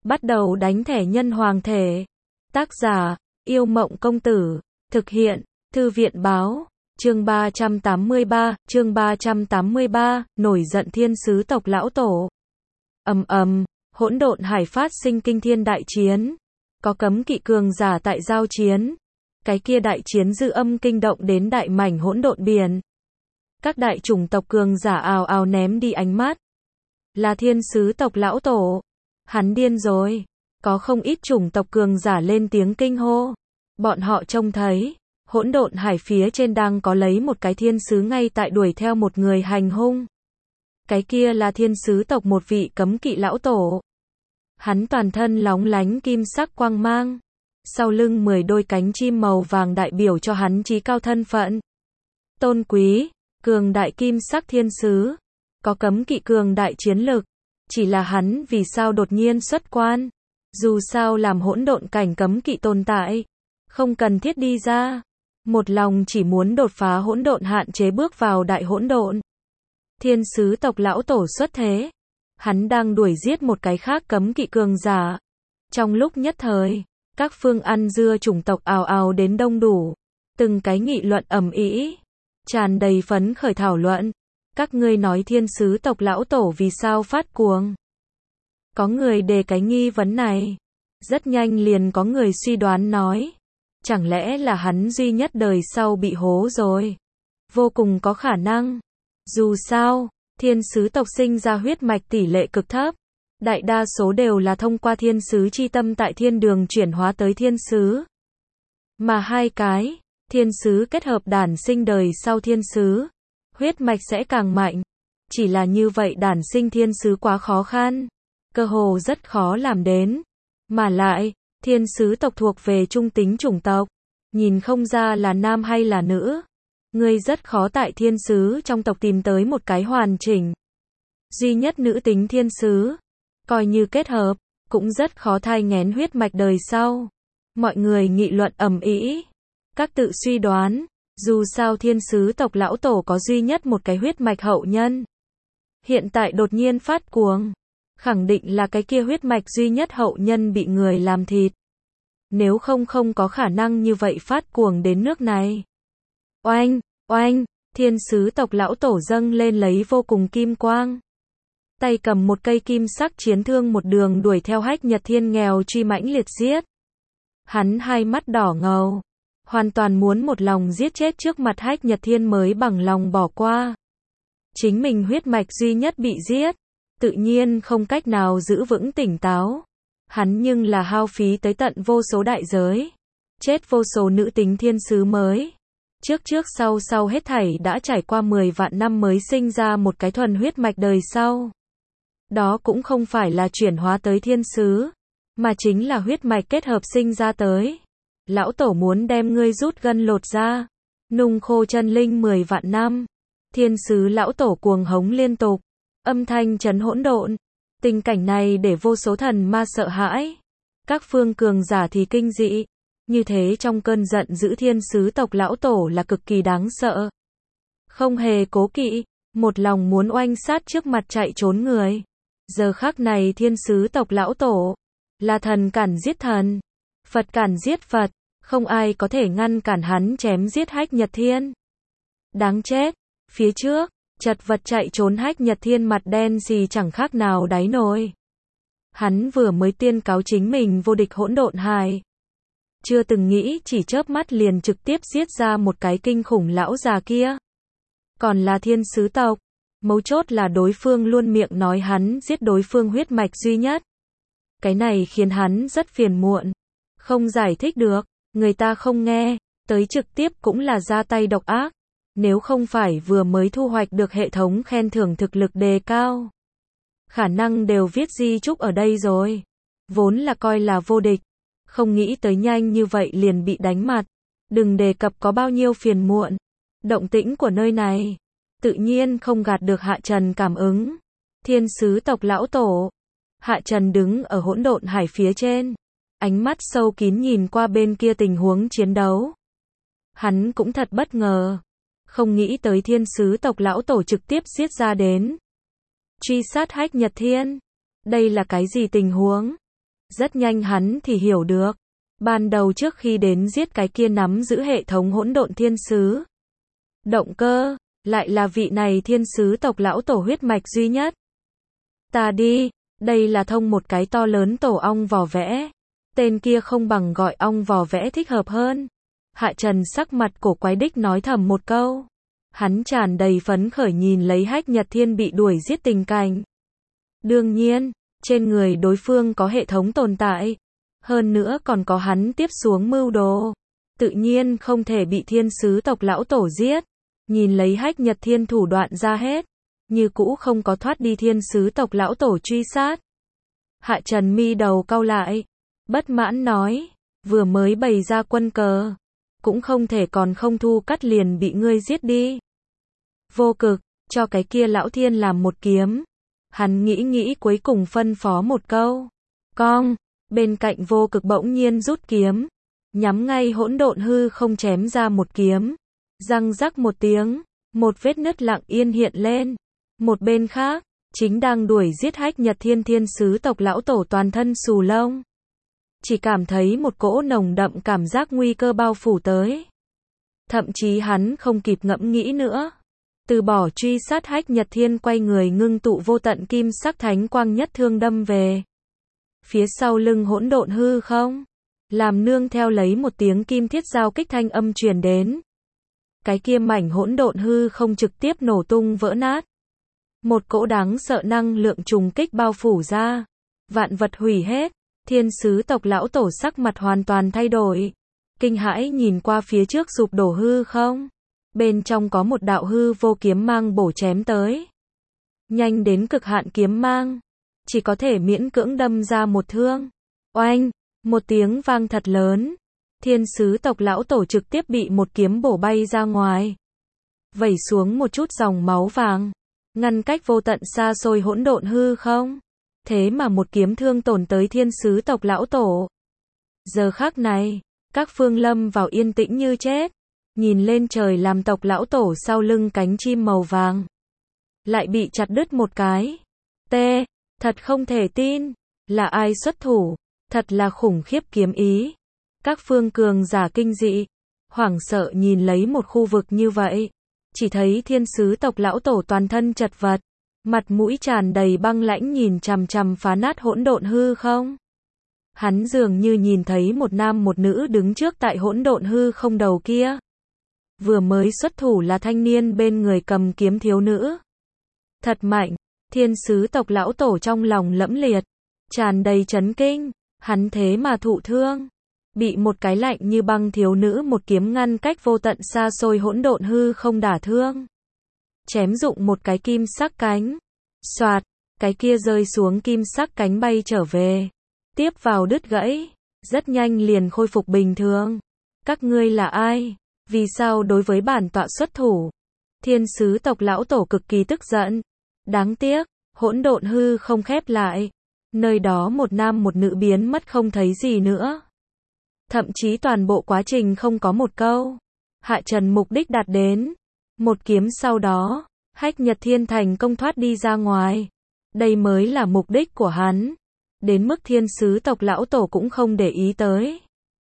Bắt đầu đánh thẻ nhân hoàng thể. Tác giả, Yêu Mộng Công Tử. Thực hiện, Thư viện Báo. Chương 383, nổi giận thiên sứ tộc lão tổ. Hỗn độn hải phát sinh kinh thiên đại chiến. Có cấm kỵ cường giả tại giao chiến. Cái kia đại chiến dư âm kinh động đến đại mảnh hỗn độn biển. Các đại chủng tộc cường giả ào ào ném đi ánh mắt. Là thiên sứ tộc lão tổ. Hắn điên rồi. Có không ít chủng tộc cường giả lên tiếng kinh hô. Bọn họ trông thấy, hỗn độn hải phía trên đang có lấy một cái thiên sứ ngay tại đuổi theo một người hành hung. Cái kia là thiên sứ tộc một vị cấm kỵ lão tổ. Hắn toàn thân lóng lánh kim sắc quang mang. Sau lưng 10 đôi cánh chim màu vàng đại biểu cho hắn chí cao thân phận. Tôn quý, cường đại kim sắc thiên sứ. Có cấm kỵ cường đại chiến lực. Chỉ là hắn vì sao đột nhiên xuất quan. Dù sao làm hỗn độn cảnh cấm kỵ tồn tại. Không cần thiết đi ra. Một lòng chỉ muốn đột phá hỗn độn hạn chế bước vào đại hỗn độn. Thiên sứ tộc lão tổ xuất thế. Hắn đang đuổi giết một cái khác cấm kỵ cường giả. Trong lúc nhất thời, các phương ăn dưa chủng tộc ào ào đến đông đủ. Từng cái nghị luận ầm ĩ, tràn đầy phấn khởi thảo luận. Các ngươi nói thiên sứ tộc lão tổ vì sao phát cuồng? Có người đề cái nghi vấn này. Rất nhanh liền có người suy đoán nói. Chẳng lẽ là hắn duy nhất đời sau bị hố rồi? Vô cùng có khả năng. Dù sao, thiên sứ tộc sinh ra huyết mạch tỷ lệ cực thấp. Đại đa số đều là thông qua thiên sứ chi tâm tại thiên đường chuyển hóa tới thiên sứ. Mà hai cái, thiên sứ kết hợp đản sinh đời sau thiên sứ. Huyết mạch sẽ càng mạnh. Chỉ là như vậy đản sinh thiên sứ quá khó khăn. Cơ hồ rất khó làm đến. Mà lại, thiên sứ tộc thuộc về trung tính chủng tộc. Nhìn không ra là nam hay là nữ. Ngươi rất khó tại thiên sứ trong tộc tìm tới một cái hoàn chỉnh. Duy nhất nữ tính thiên sứ. Coi như kết hợp, cũng rất khó thai nghén huyết mạch đời sau. Mọi người nghị luận ầm ĩ. Các tự suy đoán. Dù sao thiên sứ tộc lão tổ có duy nhất một cái huyết mạch hậu nhân. Hiện tại đột nhiên phát cuồng. Khẳng định là cái kia huyết mạch duy nhất hậu nhân bị người làm thịt. Nếu không có khả năng như vậy phát cuồng đến nước này. Oanh, thiên sứ tộc lão tổ dâng lên lấy vô cùng kim quang. Tay cầm một cây kim sắc chiến thương một đường đuổi theo Hách Nhật Thiên nghèo truy mãnh liệt giết. Hắn hai mắt đỏ ngầu. Hoàn toàn muốn một lòng giết chết trước mặt Hách Nhật Thiên mới bằng lòng bỏ qua. Chính mình huyết mạch duy nhất bị giết. Tự nhiên không cách nào giữ vững tỉnh táo. Hắn nhưng là hao phí tới tận vô số đại giới. Chết vô số nữ tính thiên sứ mới. Trước sau hết thảy đã trải qua 10 vạn năm mới sinh ra một cái thuần huyết mạch đời sau. Đó cũng không phải là chuyển hóa tới thiên sứ. Mà chính là huyết mạch kết hợp sinh ra tới. Lão tổ muốn đem ngươi rút gân lột ra. Nung khô chân linh 10 vạn năm. Thiên sứ lão tổ cuồng hống liên tục. Âm thanh chấn hỗn độn. Tình cảnh này để vô số thần ma sợ hãi. Các phương cường giả thì kinh dị. Như thế trong cơn giận dữ thiên sứ tộc lão tổ là cực kỳ đáng sợ. Không hề cố kỵ. Một lòng muốn oanh sát trước mặt chạy trốn người. Giờ khắc này thiên sứ tộc lão tổ. Là thần cản giết thần. Phật cản giết Phật. Không ai có thể ngăn cản hắn chém giết Hách Nhật Thiên. Đáng chết. Phía trước. Chật vật chạy trốn Hách Nhật Thiên mặt đen gì chẳng khác nào đáy nồi. Hắn vừa mới tuyên cáo chính mình vô địch hỗn độn hải. Chưa từng nghĩ chỉ chớp mắt liền trực tiếp giết ra một cái kinh khủng lão già kia. Còn là thiên sứ tộc. Mấu chốt là đối phương luôn miệng nói hắn giết đối phương huyết mạch duy nhất. Cái này khiến hắn rất phiền muộn. Không giải thích được. Người ta không nghe. Tới trực tiếp cũng là ra tay độc ác. Nếu không phải vừa mới thu hoạch được hệ thống khen thưởng thực lực đề cao. Khả năng đều viết di chúc ở đây rồi. Vốn là coi là vô địch. Không nghĩ tới nhanh như vậy liền bị đánh mặt. Đừng đề cập có bao nhiêu phiền muộn. Động tĩnh của nơi này. Tự nhiên không gạt được Hạ Trần cảm ứng. Thiên sứ tộc lão tổ. Hạ Trần đứng ở hỗn độn hải phía trên. Ánh mắt sâu kín nhìn qua bên kia tình huống chiến đấu. Hắn cũng thật bất ngờ. Không nghĩ tới thiên sứ tộc lão tổ trực tiếp giết ra đến. Truy sát Hách Nhật Thiên. Đây là cái gì tình huống? Rất nhanh hắn thì hiểu được. Ban đầu trước khi đến giết cái kia nắm giữ hệ thống hỗn độn thiên sứ. Động cơ, lại là vị này thiên sứ tộc lão tổ huyết mạch duy nhất. Ta đi, đây là thông một cái to lớn tổ ong vò vẽ. Tên kia không bằng gọi ong vò vẽ thích hợp hơn. Hạ Trần sắc mặt cổ quái đích nói thầm một câu. Hắn tràn đầy phấn khởi nhìn lấy Hách Nhật Thiên bị đuổi giết tình cảnh. Đương nhiên, trên người đối phương có hệ thống tồn tại. Hơn nữa còn có hắn tiếp xuống mưu đồ. Tự nhiên không thể bị thiên sứ tộc lão tổ giết. Nhìn lấy Hách Nhật Thiên thủ đoạn ra hết. Như cũ không có thoát đi thiên sứ tộc lão tổ truy sát. Hạ Trần mi đầu cau lại. Bất mãn nói. Vừa mới bày ra quân cờ. Cũng không thể còn không thu cắt liền bị ngươi giết đi. Vô Cực, cho cái kia lão thiên làm một kiếm. Hắn nghĩ cuối cùng phân phó một câu. Cong, bên cạnh Vô Cực bỗng nhiên rút kiếm. Nhắm ngay hỗn độn hư không chém ra một kiếm. Răng rắc một tiếng, một vết nứt lặng yên hiện lên. Một bên khác, chính đang đuổi giết Hách Nhật Thiên thiên sứ tộc lão tổ toàn thân xù lông. Chỉ cảm thấy một cỗ nồng đậm cảm giác nguy cơ bao phủ tới. Thậm chí hắn không kịp ngẫm nghĩ nữa. Từ bỏ truy sát Hách Nhật Thiên quay người ngưng tụ vô tận kim sắc thánh quang nhất thương đâm về. Phía sau lưng hỗn độn hư không. Làm nương theo lấy một tiếng kim thiết giao kích thanh âm truyền đến. Cái kia mảnh hỗn độn hư không trực tiếp nổ tung vỡ nát. Một cỗ đáng sợ năng lượng trùng kích bao phủ ra. Vạn vật hủy hết. Thiên sứ tộc lão tổ sắc mặt hoàn toàn thay đổi. Kinh hãi nhìn qua phía trước sụp đổ hư không. Bên trong có một đạo hư vô kiếm mang bổ chém tới. Nhanh đến cực hạn kiếm mang. Chỉ có thể miễn cưỡng đâm ra một thương. Oanh, một tiếng vang thật lớn. Thiên sứ tộc lão tổ trực tiếp bị một kiếm bổ bay ra ngoài. Vẩy xuống một chút dòng máu vàng. Ngăn cách vô tận xa xôi hỗn độn hư không. Thế mà một kiếm thương tổn tới thiên sứ tộc lão tổ. Giờ khắc này, các phương lâm vào yên tĩnh như chết. Nhìn lên trời làm tộc lão tổ sau lưng cánh chim màu vàng. Lại bị chặt đứt một cái. Thật không thể tin. Là ai xuất thủ? Thật là khủng khiếp kiếm ý. Các phương cường giả kinh dị. Hoảng sợ nhìn lấy một khu vực như vậy. Chỉ thấy thiên sứ tộc lão tổ toàn thân chật vật. Mặt mũi tràn đầy băng lãnh nhìn chằm chằm phá nát hỗn độn hư không. Hắn dường như nhìn thấy một nam một nữ đứng trước tại hỗn độn hư không đầu kia. Vừa mới xuất thủ là thanh niên bên người cầm kiếm thiếu nữ. Thật mạnh, thiên sứ tộc lão tổ trong lòng lẫm liệt, tràn đầy chấn kinh, hắn thế mà thụ thương. Bị một cái lạnh như băng thiếu nữ một kiếm ngăn cách vô tận xa xôi hỗn độn hư không đả thương. Chém dụng một cái kim sắc cánh. Soạt, cái kia rơi xuống kim sắc cánh bay trở về. Tiếp vào đứt gãy, rất nhanh liền khôi phục bình thường. Các ngươi là ai? Vì sao đối với bản tọa xuất thủ? Thiên sứ tộc lão tổ cực kỳ tức giận. Đáng tiếc, hỗn độn hư không khép lại. Nơi đó một nam một nữ biến mất không thấy gì nữa. Thậm chí toàn bộ quá trình không có một câu. Hạ Trần mục đích đạt đến. Một kiếm sau đó, Hách Nhật Thiên thành công thoát đi ra ngoài. Đây mới là mục đích của hắn. Đến mức thiên sứ tộc lão tổ cũng không để ý tới.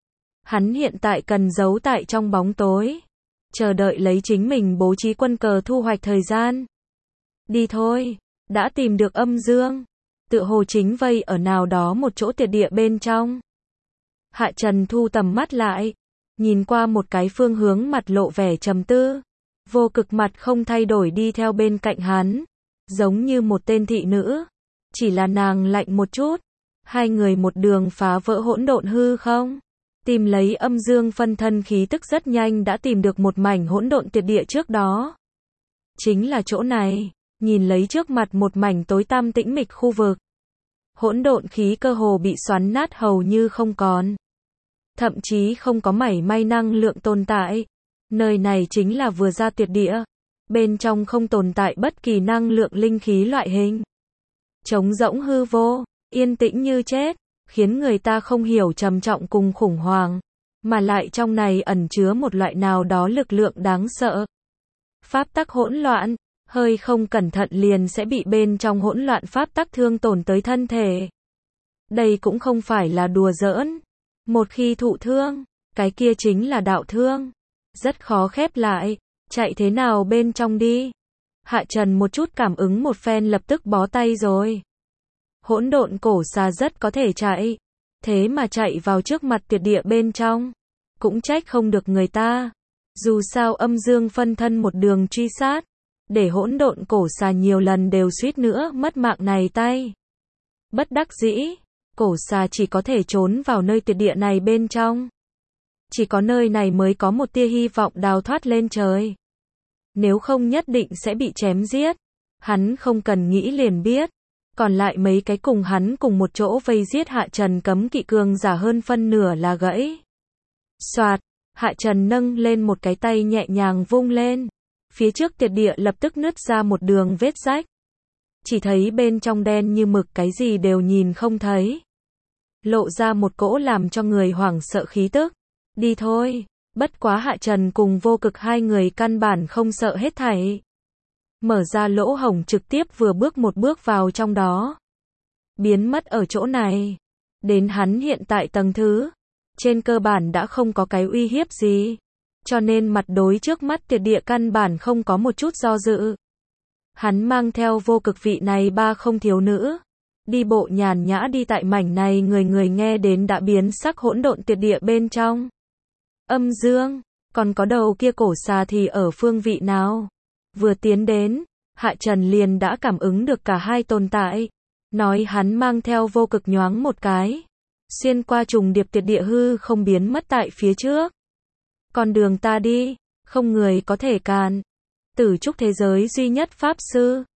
Hắn hiện tại cần giấu tại trong bóng tối. Chờ đợi lấy chính mình bố trí quân cờ thu hoạch thời gian. Đi thôi, đã tìm được âm dương. Tựa hồ chính vây ở nào đó một chỗ tuyệt địa bên trong. Hạ Trần thu tầm mắt lại. Nhìn qua một cái phương hướng mặt lộ vẻ trầm tư. Vô Cực mặt không thay đổi đi theo bên cạnh hắn. Giống như một tên thị nữ. Chỉ là nàng lạnh một chút. Hai người một đường phá vỡ hỗn độn hư không. Tìm lấy âm dương phân thân khí tức rất nhanh đã tìm được một mảnh hỗn độn tuyệt địa trước đó. Chính là chỗ này. Nhìn lấy trước mặt một mảnh tối tăm tĩnh mịch khu vực. Hỗn độn khí cơ hồ bị xoắn nát hầu như không còn. Thậm chí không có mảy may năng lượng tồn tại. Nơi này chính là vừa ra tuyệt địa. Bên trong không tồn tại bất kỳ năng lượng linh khí loại hình. Trống rỗng hư vô, yên tĩnh như chết, khiến người ta không hiểu trầm trọng cùng khủng hoảng. Mà lại trong này ẩn chứa một loại nào đó lực lượng đáng sợ. Pháp tắc hỗn loạn, hơi không cẩn thận liền sẽ bị bên trong hỗn loạn pháp tắc thương tổn tới thân thể. Đây cũng không phải là đùa giỡn. Một khi thụ thương, cái kia chính là đạo thương. Rất khó khép lại, chạy thế nào bên trong đi. Hạ Trần một chút cảm ứng một phen lập tức bó tay rồi. Hỗn độn cổ xà rất có thể chạy. Thế mà chạy vào trước mặt tuyệt địa bên trong. Cũng trách không được người ta. Dù sao âm dương phân thân một đường truy sát. Để hỗn độn cổ xà nhiều lần đều suýt nữa mất mạng này tay. Bất đắc dĩ, cổ xà chỉ có thể trốn vào nơi tuyệt địa này bên trong. Chỉ có nơi này mới có một tia hy vọng đào thoát lên trời. Nếu không nhất định sẽ bị chém giết. Hắn không cần nghĩ liền biết. Còn lại mấy cái cùng hắn cùng một chỗ vây giết Hạ Trần cấm kỵ cường giả hơn phân nửa là gãy. Soạt, Hạ Trần nâng lên một cái tay nhẹ nhàng vung lên. Phía trước tuyệt địa lập tức nứt ra một đường vết rách. Chỉ thấy bên trong đen như mực, cái gì đều nhìn không thấy. Lộ ra một cỗ làm cho người hoảng sợ khí tức. Đi thôi. Bất quá Hạ Trần cùng Vô Cực hai người căn bản không sợ hết thảy. Mở ra lỗ hổng trực tiếp vừa bước một bước vào trong đó. Biến mất ở chỗ này. Đến hắn hiện tại tầng thứ. Trên cơ bản đã không có cái uy hiếp gì. Cho nên mặt đối trước mắt tuyệt địa căn bản không có một chút do dự. Hắn mang theo Vô Cực vị này ba không thiếu nữ. Đi bộ nhàn nhã đi tại mảnh này người người nghe đến đã biến sắc hỗn độn tuyệt địa bên trong. Âm dương, còn có đầu kia cổ xà thì ở phương vị nào? Vừa tiến đến, Hạ Trần liền đã cảm ứng được cả hai tồn tại. Nói hắn mang theo Vô Cực nhoáng một cái. Xuyên qua trùng điệp tuyệt địa hư không biến mất tại phía trước. Con đường ta đi, không người có thể cản. Tử trúc thế giới duy nhất pháp sư.